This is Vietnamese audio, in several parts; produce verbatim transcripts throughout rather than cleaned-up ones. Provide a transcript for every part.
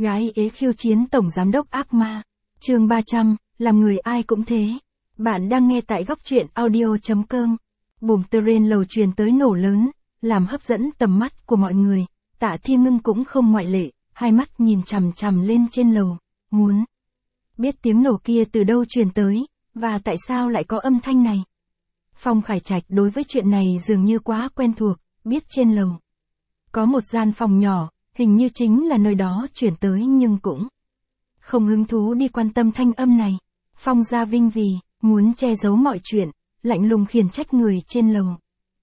Gái ế khiêu chiến tổng giám đốc ác ma. Chương ba trăm, làm người ai cũng thế. Bạn đang nghe tại góc truyện audio chấm com. Bùm terrain lầu truyền tới nổ lớn, làm hấp dẫn tầm mắt của mọi người. Tạ Thiên Ngưng cũng không ngoại lệ, hai mắt nhìn chằm chằm lên trên lầu, muốn biết tiếng nổ kia từ đâu truyền tới, và tại sao lại có âm thanh này. Phong Khải Trạch đối với chuyện này dường như quá quen thuộc, biết trên lầu có một gian phòng nhỏ, hình như chính là nơi đó chuyển tới, nhưng cũng không hứng thú đi quan tâm thanh âm này. Phong Gia Vinh vì muốn che giấu mọi chuyện, lạnh lùng khiển trách người trên lầu.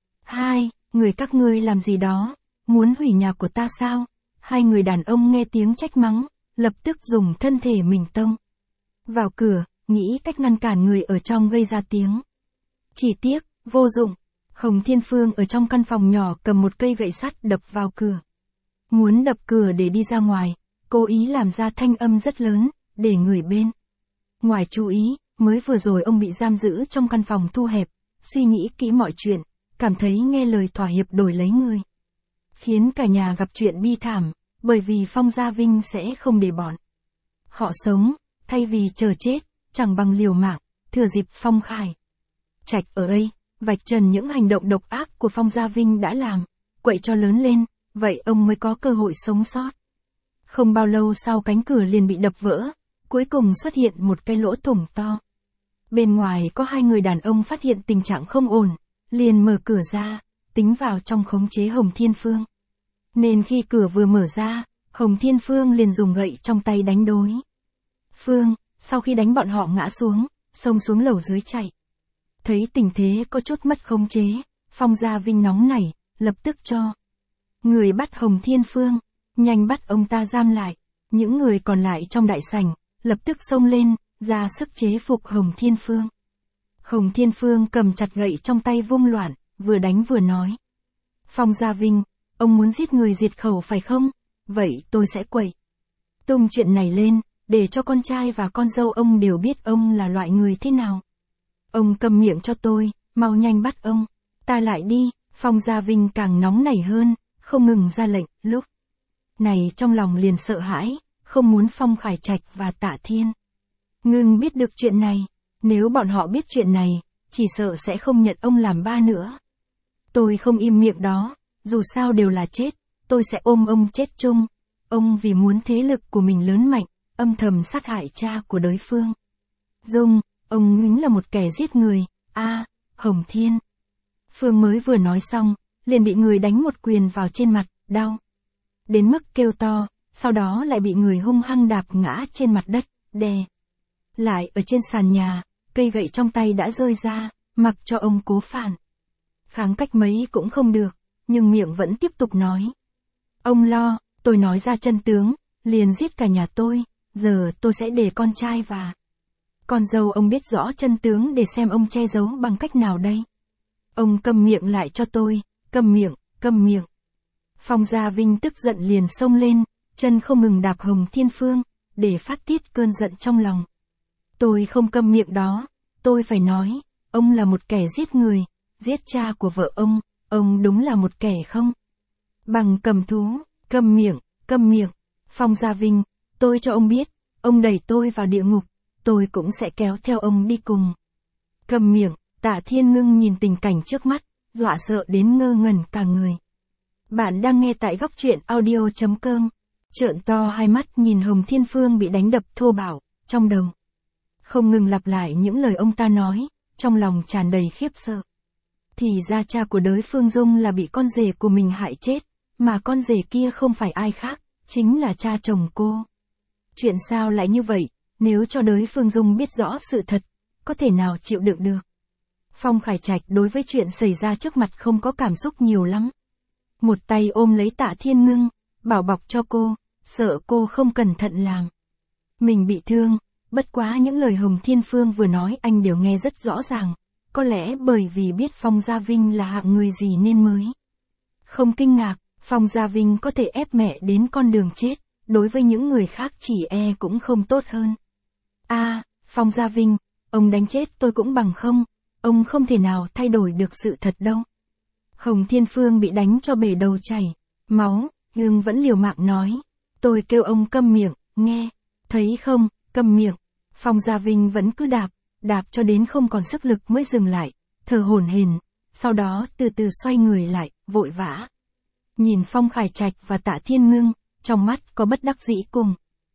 Hai, người các ngươi làm gì đó, muốn hủy nhà của ta sao? Hai người đàn ông nghe tiếng trách mắng, lập tức dùng thân thể mình tông vào cửa, nghĩ cách ngăn cản người ở trong gây ra tiếng. Chỉ tiếc, vô dụng. Hồng Thiên Phương ở trong căn phòng nhỏ cầm một cây gậy sắt đập vào cửa. Muốn đập cửa để đi ra ngoài, cố ý làm ra thanh âm rất lớn, để người bên ngoài chú ý. Mới vừa rồi ông bị giam giữ trong căn phòng thu hẹp, suy nghĩ kỹ mọi chuyện, cảm thấy nghe lời thỏa hiệp đổi lấy người, khiến cả nhà gặp chuyện bi thảm, bởi vì Phong Gia Vinh sẽ không để bọn họ sống, thay vì chờ chết, chẳng bằng liều mạng. Thừa dịp Phong Khải Trạch ở đây, vạch trần những hành động độc ác của Phong Gia Vinh đã làm, quậy cho lớn lên, vậy ông mới có cơ hội sống sót. Không bao lâu sau cánh cửa liền bị đập vỡ, cuối cùng xuất hiện một cái lỗ thủng to. Bên ngoài có hai người đàn ông phát hiện tình trạng không ổn, liền mở cửa ra, tính vào trong khống chế Hồng Thiên Phương. Nên khi cửa vừa mở ra, Hồng Thiên Phương liền dùng gậy trong tay đánh đối phương, sau khi đánh bọn họ ngã xuống, xông xuống lầu dưới chạy. Thấy tình thế có chút mất khống chế, Phong Gia Vinh nóng nảy, lập tức cho người bắt Hồng Thiên Phương, nhanh bắt ông ta giam lại. Những người còn lại trong đại sảnh, lập tức xông lên, ra sức chế phục Hồng Thiên Phương. Hồng Thiên Phương cầm chặt gậy trong tay vung loạn, vừa đánh vừa nói. Phong Gia Vinh, ông muốn giết người diệt khẩu phải không? Vậy tôi sẽ quậy tung chuyện này lên, để cho con trai và con dâu ông đều biết ông là loại người thế nào. Ông câm miệng cho tôi, mau nhanh bắt ông ta lại đi. Phong Gia Vinh càng nóng nảy hơn, không ngừng ra lệnh. Lúc này trong lòng liền sợ hãi, không muốn Phong Khải Trạch và Tạ Thiên Ngưng biết được chuyện này. Nếu bọn họ biết chuyện này, chỉ sợ sẽ không nhận ông làm ba nữa. Tôi không im miệng đó, dù sao đều là chết, tôi sẽ ôm ông chết chung. Ông vì muốn thế lực của mình lớn mạnh, âm thầm sát hại cha của đối phương. Dung, ông chính là một kẻ giết người. A, à, Hồng Thiên Phương mới vừa nói xong, liền bị người đánh một quyền vào trên mặt, đau đến mức kêu to, sau đó lại bị người hung hăng đạp ngã trên mặt đất, đè lại ở trên sàn nhà. Cây gậy trong tay đã rơi ra, mặc cho ông cố phản kháng cách mấy cũng không được, nhưng miệng vẫn tiếp tục nói. Ông lo, tôi nói ra chân tướng, liền giết cả nhà tôi, giờ tôi sẽ để con trai và con dâu ông biết rõ chân tướng để xem ông che giấu bằng cách nào đây. Ông câm miệng lại cho tôi, câm miệng, câm miệng. Phong Gia Vinh tức giận liền xông lên, chân không ngừng đạp Hồng Thiên Phương, để phát tiết cơn giận trong lòng. Tôi không câm miệng đó, tôi phải nói, ông là một kẻ giết người, giết cha của vợ ông, ông đúng là một kẻ không bằng cầm thú. Câm miệng, câm miệng. Phong Gia Vinh, tôi cho ông biết, ông đẩy tôi vào địa ngục, tôi cũng sẽ kéo theo ông đi cùng. Câm miệng. Tạ Thiên Ngưng nhìn tình cảnh trước mắt, dọa sợ đến ngơ ngẩn cả người. Bạn đang nghe tại góc truyện audio chấm com. Trợn to hai mắt nhìn Hồng Thiên Phương bị đánh đập thô bạo, trong đầu không ngừng lặp lại những lời ông ta nói, trong lòng tràn đầy khiếp sợ. Thì ra cha của đối phương Dung là bị con rể của mình hại chết, mà con rể kia không phải ai khác, chính là cha chồng cô. Chuyện sao lại như vậy, nếu cho đối phương Dung biết rõ sự thật, có thể nào chịu đựng được. Phong Khải Trạch đối với chuyện xảy ra trước mặt không có cảm xúc nhiều lắm. Một tay ôm lấy Tạ Thiên Ngưng, bảo bọc cho cô, sợ cô không cẩn thận làm mình bị thương. Bất quá những lời Hồng Thiên Phương vừa nói anh đều nghe rất rõ ràng. Có lẽ bởi vì biết Phong Gia Vinh là hạng người gì nên mới không kinh ngạc. Phong Gia Vinh có thể ép mẹ đến con đường chết, đối với những người khác chỉ e cũng không tốt hơn. A, à, Phong Gia Vinh, ông đánh chết tôi cũng bằng không. Ông không thể nào thay đổi được sự thật đâu. Hồng Thiên Phương bị đánh cho bể đầu chảy máu, nhưng vẫn liều mạng nói. Tôi kêu ông câm miệng, nghe, thấy không, câm miệng. Phong Gia Vinh vẫn cứ đạp, đạp cho đến không còn sức lực mới dừng lại, thở hổn hển, sau đó từ từ xoay người lại, vội vã. Nhìn Phong Khải Trạch và Tạ Thiên Ngưng, trong mắt có bất đắc dĩ cùng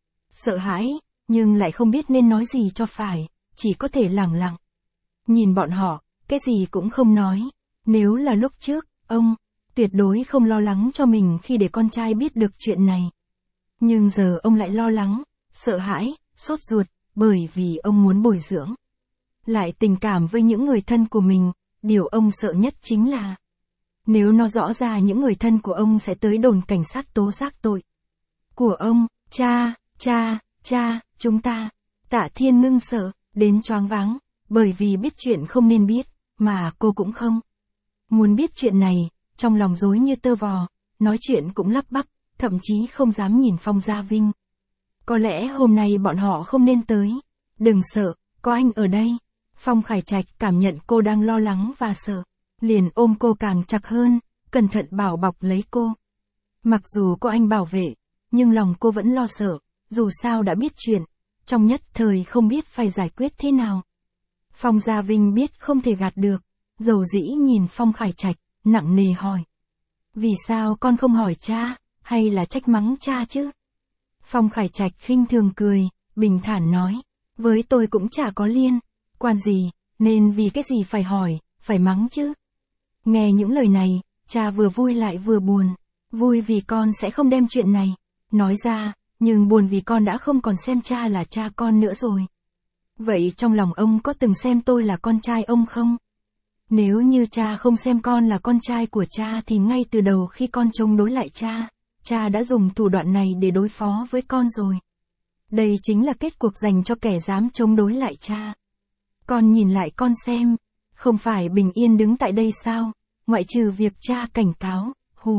sợ hãi, nhưng lại không biết nên nói gì cho phải, chỉ có thể lẳng lặng. Nhìn bọn họ, cái gì cũng không nói. Nếu là lúc trước, ông tuyệt đối không lo lắng cho mình khi để con trai biết được chuyện này. Nhưng giờ ông lại lo lắng, sợ hãi, sốt ruột, bởi vì ông muốn bồi dưỡng lại tình cảm với những người thân của mình. Điều ông sợ nhất chính là nếu nó rõ ra những người thân của ông sẽ tới đồn cảnh sát tố giác tội của ông. Cha, cha, cha, chúng ta. Tạ Thiên Ngưng sợ đến choáng váng, bởi vì biết chuyện không nên biết, mà cô cũng không muốn biết chuyện này, trong lòng rối như tơ vò, nói chuyện cũng lắp bắp, thậm chí không dám nhìn Phong Gia Vinh. Có lẽ hôm nay bọn họ không nên tới. Đừng sợ, có anh ở đây. Phong Khải Trạch cảm nhận cô đang lo lắng và sợ, liền ôm cô càng chặt hơn, cẩn thận bảo bọc lấy cô. Mặc dù có anh bảo vệ, nhưng lòng cô vẫn lo sợ, dù sao đã biết chuyện, trong nhất thời không biết phải giải quyết thế nào. Phong Gia Vinh biết không thể gạt được, dầu dĩ nhìn Phong Khải Trạch, nặng nề hỏi. Vì sao con không hỏi cha, hay là trách mắng cha chứ? Phong Khải Trạch khinh thường cười, bình thản nói, với tôi cũng chả có liên quan gì, nên vì cái gì phải hỏi, phải mắng chứ? Nghe những lời này, cha vừa vui lại vừa buồn. Vui vì con sẽ không đem chuyện này nói ra, nhưng buồn vì con đã không còn xem cha là cha con nữa rồi. Vậy trong lòng ông có từng xem tôi là con trai ông không? Nếu như cha không xem con là con trai của cha thì ngay từ đầu khi con chống đối lại cha, cha đã dùng thủ đoạn này để đối phó với con rồi. Đây chính là kết cuộc dành cho kẻ dám chống đối lại cha. Con nhìn lại con xem, không phải bình yên đứng tại đây sao, ngoại trừ việc cha cảnh cáo, hù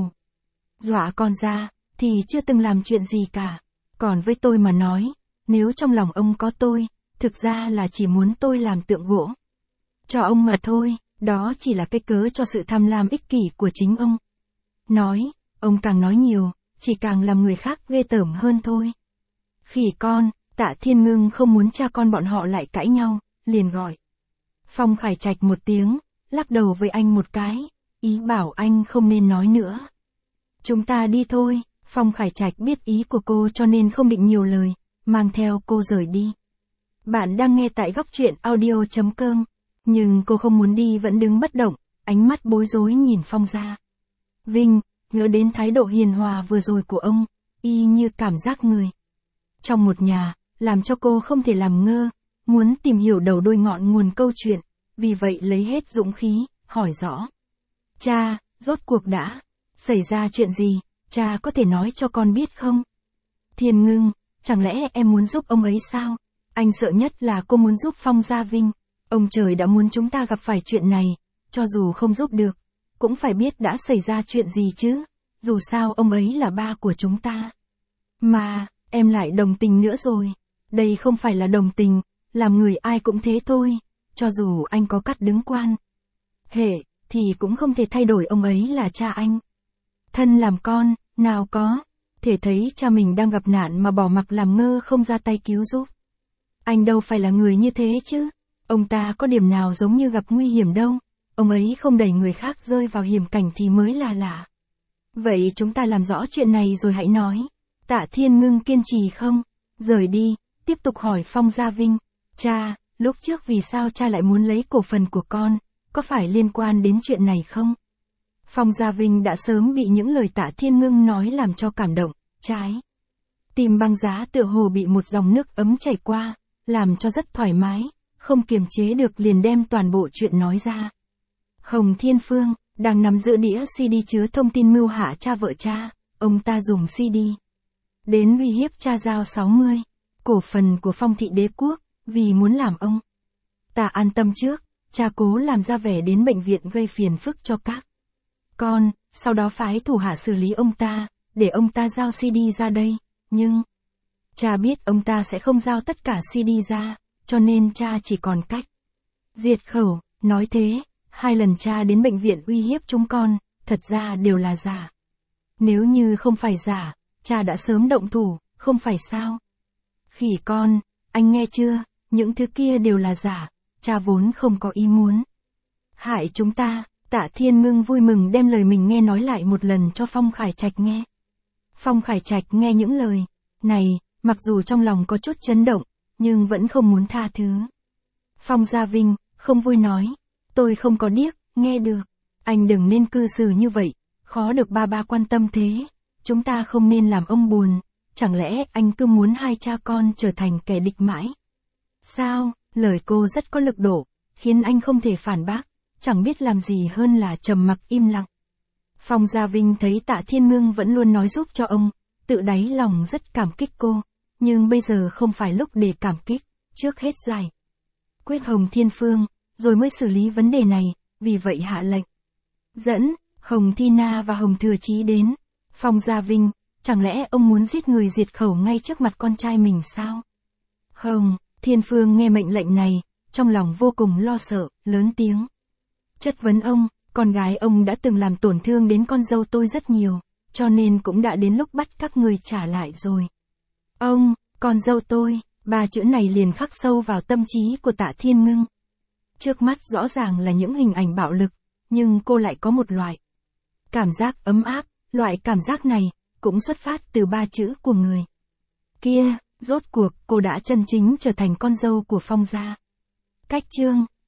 dọa con ra, thì chưa từng làm chuyện gì cả. Còn với tôi mà nói, nếu trong lòng ông có tôi, thực ra là chỉ muốn tôi làm tượng gỗ cho ông mà thôi, đó chỉ là cái cớ cho sự tham lam ích kỷ của chính ông. Nói, ông càng nói nhiều, chỉ càng làm người khác ghê tởm hơn thôi. Khỉ con, Tạ Thiên Ngưng không muốn cha con bọn họ lại cãi nhau, liền gọi Phong Khải Trạch một tiếng, lắc đầu với anh một cái, ý bảo anh không nên nói nữa. Chúng ta đi thôi. Phong Khải Trạch biết ý của cô cho nên không định nhiều lời, mang theo cô rời đi. Bạn đang nghe tại góc truyện audio chấm com, nhưng cô không muốn đi vẫn đứng bất động, ánh mắt bối rối nhìn Phong Gia Vinh, ngỡ đến thái độ hiền hòa vừa rồi của ông, y như cảm giác người trong một nhà, làm cho cô không thể làm ngơ, muốn tìm hiểu đầu đuôi ngọn nguồn câu chuyện, vì vậy lấy hết dũng khí, hỏi rõ. Cha, rốt cuộc đã xảy ra chuyện gì? Cha có thể nói cho con biết không? Thiên Ngưng, chẳng lẽ em muốn giúp ông ấy sao? Anh sợ nhất là cô muốn giúp Phong Gia Vinh. Ông trời đã muốn chúng ta gặp phải chuyện này, cho dù không giúp được, cũng phải biết đã xảy ra chuyện gì chứ. Dù sao ông ấy là ba của chúng ta. Mà, em lại đồng tình nữa rồi. Đây không phải là đồng tình, làm người ai cũng thế thôi. Cho dù anh có cắt đứng quan hệ, thì cũng không thể thay đổi ông ấy là cha anh. Thân làm con, nào có thể thấy cha mình đang gặp nạn mà bỏ mặc làm ngơ không ra tay cứu giúp. Anh đâu phải là người như thế chứ. Ông ta có điểm nào giống như gặp nguy hiểm đâu. Ông ấy không đẩy người khác rơi vào hiểm cảnh thì mới là lạ. Vậy chúng ta làm rõ chuyện này rồi hãy nói. Tạ Thiên Ngưng kiên trì không rời đi, tiếp tục hỏi Phong Gia Vinh. Cha, lúc trước vì sao cha lại muốn lấy cổ phần của con, có phải liên quan đến chuyện này không? Phong Gia Vinh đã sớm bị những lời Tạ Thiên Ngưng nói làm cho cảm động, trái tim băng giá tựa hồ bị một dòng nước ấm chảy qua, làm cho rất thoải mái, không kiềm chế được liền đem toàn bộ chuyện nói ra. Hồng Thiên Phương, đang nắm giữ đĩa xê đê chứa thông tin mưu hại cha vợ cha, ông ta dùng xê đê đến uy hiếp cha giao sáu mươi cổ phần của Phong Thị Đế Quốc, vì muốn làm ông ta an tâm trước, cha cố làm ra vẻ đến bệnh viện gây phiền phức cho các con, sau đó phái thủ hạ xử lý ông ta, để ông ta giao xê đê ra đây, nhưng cha biết ông ta sẽ không giao tất cả xê đê ra, cho nên cha chỉ còn cách diệt khẩu. Nói thế, hai lần cha đến bệnh viện uy hiếp chúng con, thật ra đều là giả. Nếu như không phải giả, cha đã sớm động thủ, không phải sao? Khỉ con, anh nghe chưa, những thứ kia đều là giả, cha vốn không có ý muốn hại chúng ta. Tạ Thiên Ngưng vui mừng đem lời mình nghe nói lại một lần cho Phong Khải Trạch nghe. Phong Khải Trạch nghe những lời này, mặc dù trong lòng có chút chấn động, nhưng vẫn không muốn tha thứ. Phong Gia Vinh, không vui nói, tôi không có điếc, nghe được. Anh đừng nên cư xử như vậy, khó được ba ba quan tâm thế. Chúng ta không nên làm ông buồn, chẳng lẽ anh cứ muốn hai cha con trở thành kẻ địch mãi? Sao, lời cô rất có lực độ, khiến anh không thể phản bác, chẳng biết làm gì hơn là trầm mặc im lặng. Phong Gia Vinh thấy Tạ Thiên Ngưng vẫn luôn nói giúp cho ông, tự đáy lòng rất cảm kích cô, nhưng bây giờ không phải lúc để cảm kích, trước hết giải quyết Hồng Thiên Phương, rồi mới xử lý vấn đề này, vì vậy hạ lệnh dẫn Hồng Thi Na và Hồng Thừa Chí đến. Phong Gia Vinh, chẳng lẽ ông muốn giết người diệt khẩu ngay trước mặt con trai mình sao? Hồng Thiên Phương nghe mệnh lệnh này, trong lòng vô cùng lo sợ, lớn tiếng chất vấn ông, con gái ông đã từng làm tổn thương đến con dâu tôi rất nhiều, cho nên cũng đã đến lúc bắt các người trả lại rồi. Ông, con dâu tôi, ba chữ này liền khắc sâu vào tâm trí của Tạ Thiên Ngưng. Trước mắt rõ ràng là những hình ảnh bạo lực, nhưng cô lại có một loại cảm giác ấm áp, loại cảm giác này cũng xuất phát từ ba chữ của người kia, rốt cuộc cô đã chân chính trở thành con dâu của Phong gia. Cách chương